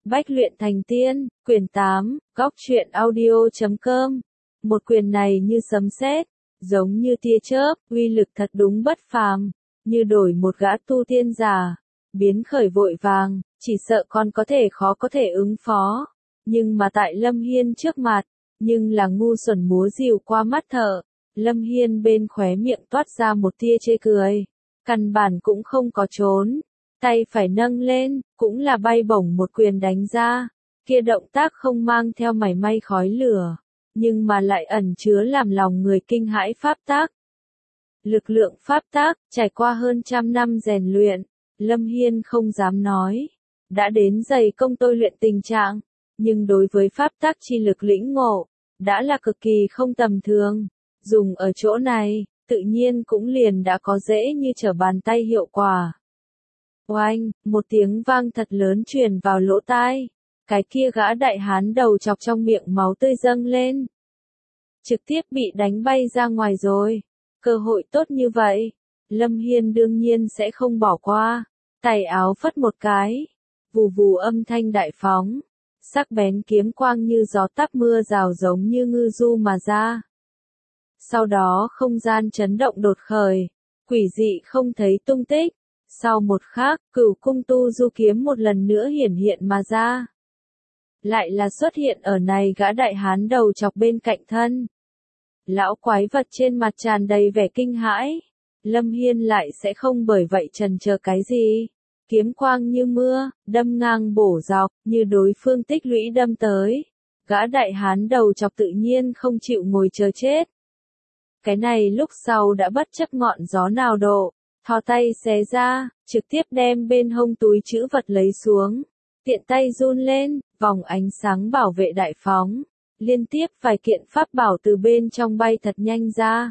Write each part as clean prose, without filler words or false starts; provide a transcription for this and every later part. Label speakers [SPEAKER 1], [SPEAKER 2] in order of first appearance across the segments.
[SPEAKER 1] Bách luyện thành tiên, quyển 8, góc truyện audio.com. Một quyền này như sấm sét, giống như tia chớp, uy lực thật đúng bất phàm, như đổi một gã tu tiên giả, biến khởi vội vàng, chỉ sợ con có thể khó có thể ứng phó. Nhưng mà tại Lâm Hiên trước mặt, nhưng là ngu xuẩn múa rìu qua mắt thợ. Lâm Hiên bên khóe miệng toát ra một tia chê cười, căn bản cũng không có trốn. Tay phải nâng lên, cũng là bay bổng một quyền đánh ra, kia động tác không mang theo mảy may khói lửa, nhưng mà lại ẩn chứa làm lòng người kinh hãi pháp tác. Lực lượng pháp tác, trải qua hơn trăm năm rèn luyện, Lâm Hiên không dám nói, đã đến dày công tôi luyện tình trạng, nhưng đối với pháp tác chi lực lĩnh ngộ, đã là cực kỳ không tầm thường, dùng ở chỗ này, tự nhiên cũng liền đã có dễ như trở bàn tay hiệu quả. Oanh, một tiếng vang thật lớn truyền vào lỗ tai, cái kia gã đại hán đầu chọc trong miệng máu tươi dâng lên. Trực tiếp bị đánh bay ra ngoài rồi, cơ hội tốt như vậy, Lâm Hiên đương nhiên sẽ không bỏ qua, tay áo phất một cái, vù vù âm thanh đại phóng, sắc bén kiếm quang như gió táp mưa rào giống như ngư du mà ra. Sau đó không gian chấn động đột khởi, quỷ dị không thấy tung tích. Sau một khắc, Cửu cung tu du kiếm một lần nữa hiển hiện mà ra. Lại là xuất hiện ở này gã đại hán đầu chọc bên cạnh thân. Lão quái vật trên mặt tràn đầy vẻ kinh hãi. Lâm Hiên lại sẽ không bởi vậy chần chờ cái gì. Kiếm quang như mưa, đâm ngang bổ dọc, như đối phương tích lũy đâm tới. Gã đại hán đầu chọc tự nhiên không chịu ngồi chờ chết. Cái này lúc sau đã bất chấp ngọn gió nào độ. Thò tay xé ra, trực tiếp đem bên hông túi trữ vật lấy xuống. Tiện tay run lên, vòng ánh sáng bảo vệ đại phóng. Liên tiếp vài kiện pháp bảo từ bên trong bay thật nhanh ra.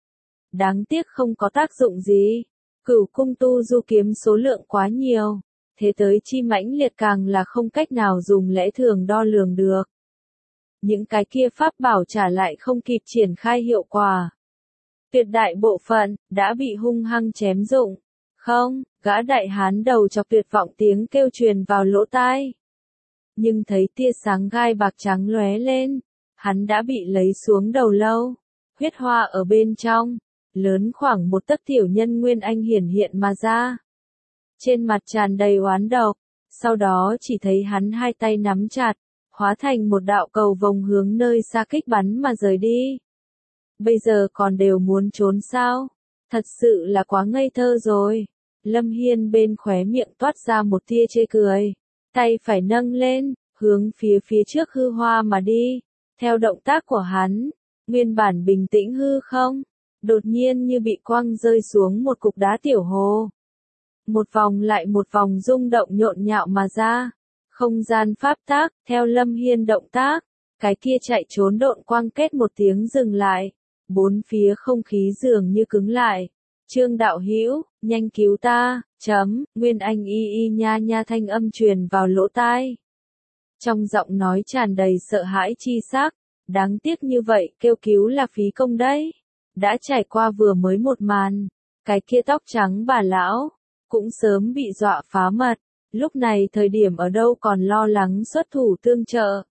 [SPEAKER 1] Đáng tiếc không có tác dụng gì. Cửu cung tu du kiếm số lượng quá nhiều. Thế tới chi mãnh liệt càng là không cách nào dùng lẽ thường đo lường được. Những cái kia pháp bảo trả lại không kịp triển khai hiệu quả. Tuyệt đại bộ phận, đã bị hung hăng chém dụng. Không, gã đại hán đầu chọc tuyệt vọng tiếng kêu truyền vào lỗ tai. Nhưng thấy tia sáng gai bạc trắng lóe lên, hắn đã bị lấy xuống đầu lâu. Huyết hoa ở bên trong, lớn khoảng một tấc tiểu nhân nguyên anh hiển hiện mà ra. Trên mặt tràn đầy oán độc, sau đó chỉ thấy hắn hai tay nắm chặt, hóa thành một đạo cầu vồng hướng nơi xa kích bắn mà rời đi. Bây giờ còn đều muốn trốn sao? Thật sự là quá ngây thơ rồi. Lâm Hiên bên khóe miệng toát ra một tia chê cười. Tay phải nâng lên, hướng phía trước hư hoa mà đi. Theo động tác của hắn, nguyên bản bình tĩnh hư không, đột nhiên như bị quăng rơi xuống một cục đá tiểu hồ. Một vòng lại một vòng rung động nhộn nhạo mà ra. Không gian pháp tác, theo Lâm Hiên động tác, cái kia chạy trốn độn quang kết một tiếng dừng lại. Bốn phía không khí dường như cứng lại. Trương đạo hữu, nhanh cứu ta, Nguyên Anh y nha nha thanh âm truyền vào lỗ tai. Trong giọng nói tràn đầy sợ hãi chi sắc, đáng tiếc như vậy kêu cứu là phí công đấy. Đã trải qua vừa mới một màn, cái kia tóc trắng bà lão, cũng sớm bị dọa phá mật, lúc này thời điểm ở đâu còn lo lắng xuất thủ tương trợ.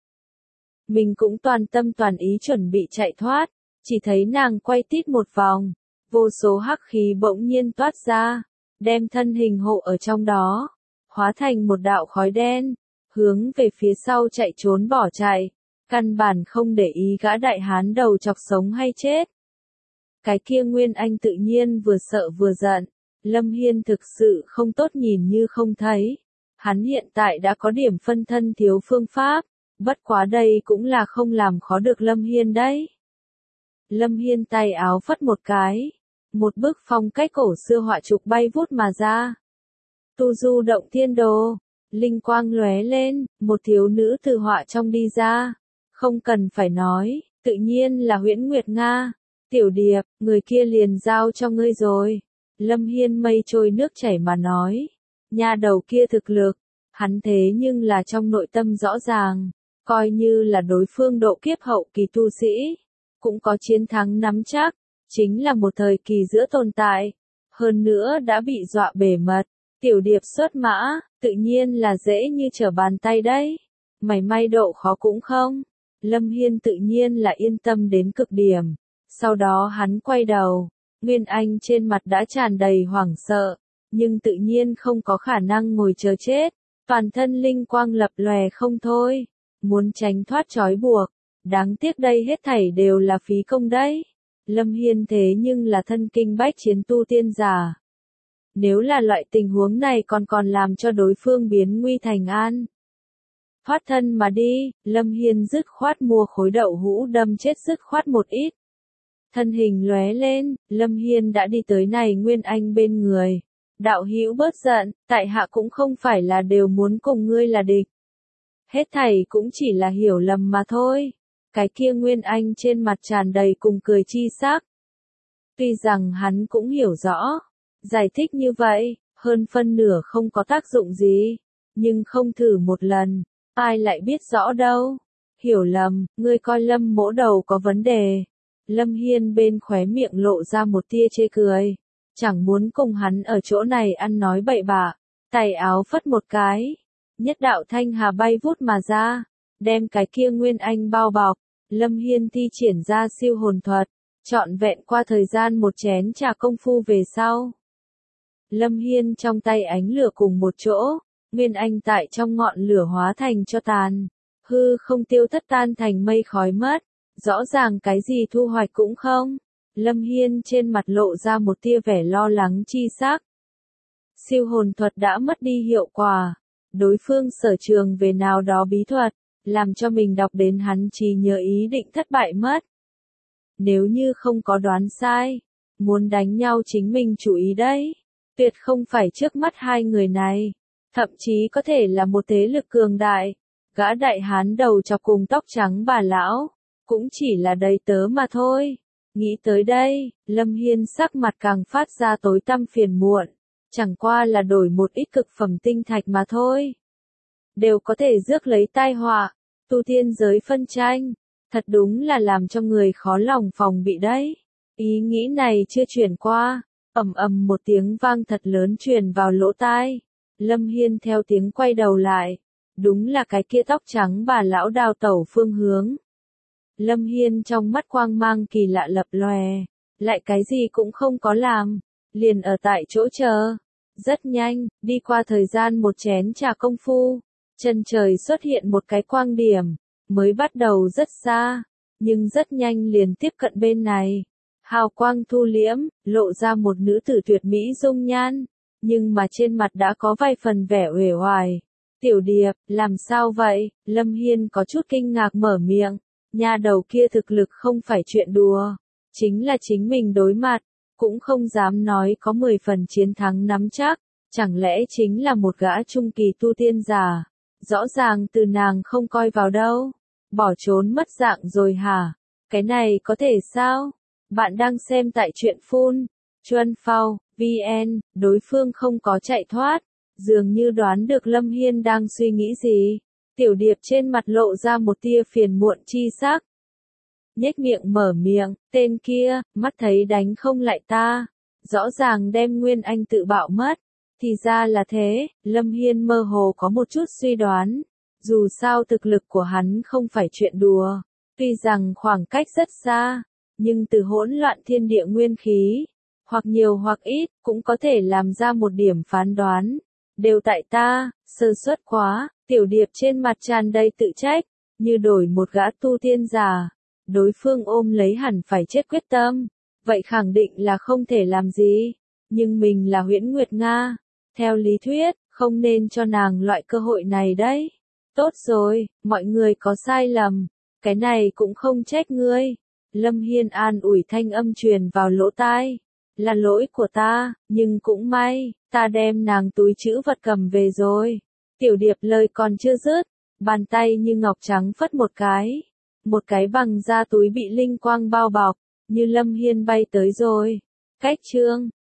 [SPEAKER 1] Mình cũng toàn tâm toàn ý chuẩn bị chạy thoát. Chỉ thấy nàng quay tít một vòng, vô số hắc khí bỗng nhiên toát ra, đem thân hình hộ ở trong đó, hóa thành một đạo khói đen, hướng về phía sau chạy trốn bỏ chạy, căn bản không để ý gã đại hán đầu chọc sống hay chết. Cái kia Nguyên Anh tự nhiên vừa sợ vừa giận, Lâm Hiên thực sự không tốt nhìn như không thấy, hắn hiện tại đã có điểm phân thân thiếu phương pháp, bất quá đây cũng là không làm khó được Lâm Hiên đấy. Lâm Hiên tay áo phất một cái, một bức phong cách cổ xưa họa trục bay vút mà ra. Tu du động thiên đồ, linh quang lóe lên, một thiếu nữ từ họa trong đi ra. Không cần phải nói, tự nhiên là Huyễn Nguyệt Nga. Tiểu Điệp, người kia liền giao cho ngươi rồi. Lâm Hiên mây trôi nước chảy mà nói. Nha đầu kia thực lực, hắn thế nhưng là trong nội tâm rõ ràng, coi như là đối phương độ kiếp hậu kỳ tu sĩ. Cũng có chiến thắng nắm chắc, chính là một thời kỳ giữa tồn tại, hơn nữa đã bị dọa bể mật, Tiểu Điệp xuất mã, Tự nhiên là dễ như trở bàn tay đấy. Mày may độ khó cũng không. Lâm Hiên tự nhiên là yên tâm đến cực điểm. Sau đó hắn quay đầu. Nguyên Anh trên mặt đã tràn đầy hoảng sợ. Nhưng tự nhiên không có khả năng ngồi chờ chết. Toàn thân linh quang lập lòe không thôi. Muốn tránh thoát trói buộc. Đáng tiếc đây hết thảy đều là phí công đấy. Lâm Hiên thế nhưng là thân kinh bách chiến tu tiên giả. Nếu là loại tình huống này còn làm cho đối phương biến nguy thành an. Thoát thân mà đi, Lâm Hiên dứt khoát mua khối đậu hũ đâm chết dứt khoát một ít. Thân hình lóe lên, Lâm Hiên đã đi tới này Nguyên Anh bên người. Đạo hữu bớt giận, tại hạ cũng không phải là đều muốn cùng ngươi là địch. Hết thảy cũng chỉ là hiểu lầm mà thôi. Cái kia Nguyên Anh trên mặt tràn đầy cùng cười chi sắc. Tuy rằng hắn cũng hiểu rõ, giải thích như vậy, hơn phân nửa không có tác dụng gì, nhưng không thử một lần, ai lại biết rõ đâu. Hiểu lầm, ngươi coi Lâm mỗ đầu có vấn đề. Lâm Hiên bên khóe miệng lộ ra một tia chê cười, chẳng muốn cùng hắn ở chỗ này ăn nói bậy bạ, tay áo phất một cái, nhất đạo thanh hà bay vút mà ra, đem cái kia Nguyên Anh bao bọc. Lâm Hiên thi triển ra siêu hồn thuật, trọn vẹn qua thời gian một chén trà công phu về sau. Lâm Hiên trong tay ánh lửa cùng một chỗ, Nguyên Anh tại trong ngọn lửa hóa thành cho tàn, hư không tiêu thất tan thành mây khói mất, rõ ràng cái gì thu hoạch cũng không. Lâm Hiên trên mặt lộ ra một tia vẻ lo lắng chi sắc. Siêu hồn thuật đã mất đi hiệu quả, đối phương sở trường về nào đó bí thuật, làm cho mình đọc đến hắn chỉ nhớ ý định thất bại mất. Nếu như không có đoán sai, muốn đánh nhau chính mình chú ý đấy, tuyệt không phải trước mắt hai người này, thậm chí có thể là một thế lực cường đại, gã đại hán đầu chọc cùng tóc trắng bà lão, cũng chỉ là đầy tớ mà thôi. Nghĩ tới đây, Lâm Hiên sắc mặt càng phát ra tối tăm phiền muộn, chẳng qua là đổi một ít cực phẩm tinh thạch mà thôi. Đều có thể rước lấy tai họa, tu tiên giới phân tranh, thật đúng là làm cho người khó lòng phòng bị đấy. Ý nghĩ này chưa chuyển qua, ầm ầm một tiếng vang thật lớn truyền vào lỗ tai. Lâm Hiên theo tiếng quay đầu lại, đúng là cái kia tóc trắng bà lão đào tẩu phương hướng. Lâm Hiên trong mắt quang mang kỳ lạ lập lòe, lại cái gì cũng không có làm, liền ở tại chỗ chờ. Rất nhanh, đi qua thời gian một chén trà công phu, chân trời xuất hiện một cái quang điểm, mới bắt đầu rất xa, nhưng rất nhanh liền tiếp cận bên này. Hào quang thu liễm, lộ ra một nữ tử tuyệt mỹ dung nhan, nhưng mà trên mặt đã có vài phần vẻ uể oải. Tiểu Điệp, làm sao vậy? Lâm Hiên có chút kinh ngạc mở miệng, nha đầu kia thực lực không phải chuyện đùa, chính là chính mình đối mặt, cũng không dám nói có 10 phần chiến thắng nắm chắc, chẳng lẽ chính là một gã trung kỳ tu tiên giả, rõ ràng từ nàng không coi vào đâu, bỏ trốn mất dạng rồi hả? Cái này có thể sao? Bạn đang xem tại truyện phun, Chuân Phao, VN, đối phương không có chạy thoát, dường như đoán được Lâm Hiên đang suy nghĩ gì. Tiểu Điệp trên mặt lộ ra một tia phiền muộn chi sắc. Nhếch miệng mở miệng, tên kia, mắt thấy đánh không lại ta, rõ ràng đem Nguyên Anh tự bạo mất. Thì ra là thế, Lâm Hiên mơ hồ có một chút suy đoán. Dù sao thực lực của hắn không phải chuyện đùa, tuy rằng khoảng cách rất xa, nhưng từ hỗn loạn thiên địa nguyên khí, hoặc nhiều hoặc ít, cũng có thể làm ra một điểm phán đoán. Đều tại ta, sơ suất quá. Tiểu Điệp trên mặt tràn đầy tự trách, như đổi một gã tu tiên giả, đối phương ôm lấy hẳn phải chết quyết tâm, vậy khẳng định là không thể làm gì, nhưng mình là Huyễn Nguyệt Nga, theo lý thuyết, không nên cho nàng loại cơ hội này đấy. Tốt rồi, mọi người có sai lầm, cái này cũng không trách ngươi. Lâm Hiên an ủi thanh âm truyền vào lỗ tai, là lỗi của ta, nhưng cũng may, ta đem nàng túi trữ vật cầm về rồi. Tiểu Điệp lời còn chưa dứt, bàn tay như ngọc trắng phất một cái bằng da túi bị linh quang bao bọc, như Lâm Hiên bay tới rồi. Cách chương